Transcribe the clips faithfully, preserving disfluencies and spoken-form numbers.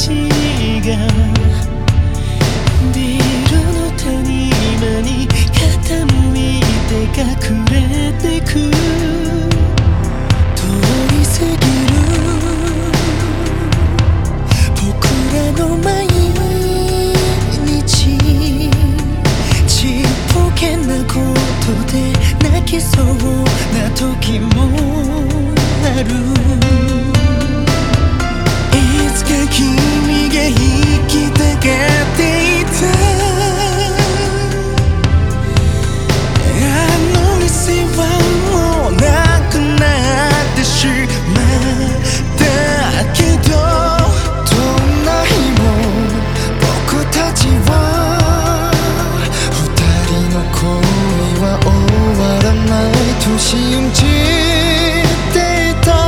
がビルの谷間に傾いて隠れてく通り過ぎる僕らの毎日ちっぽけなことで泣きそうな時もあるいつか君が引きたがっていたあの店はもうなくなってしまったけどどんな日も僕たちは二人の恋は終わらないと信じていた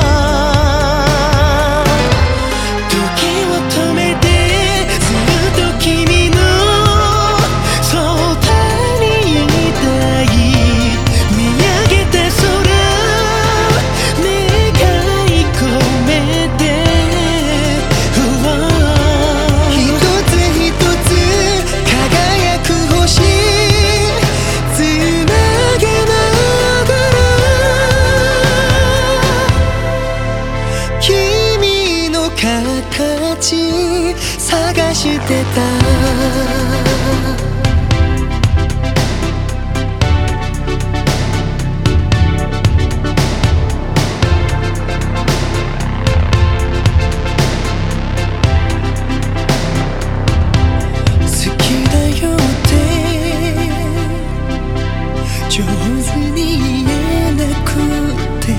探してた好きだよって上手に言えなくて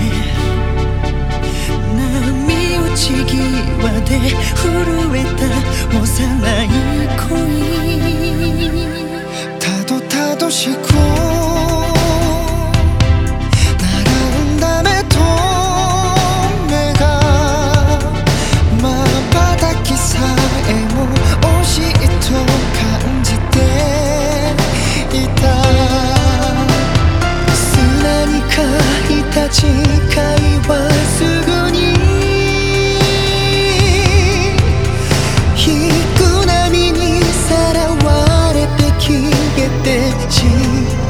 波打ち際で震えた幼い恋たどたどしく並んだ目と目が瞬きさえも惜しいと感じていた砂に書いた誓いはすぐに引く波にさらわれて消えてしまう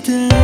て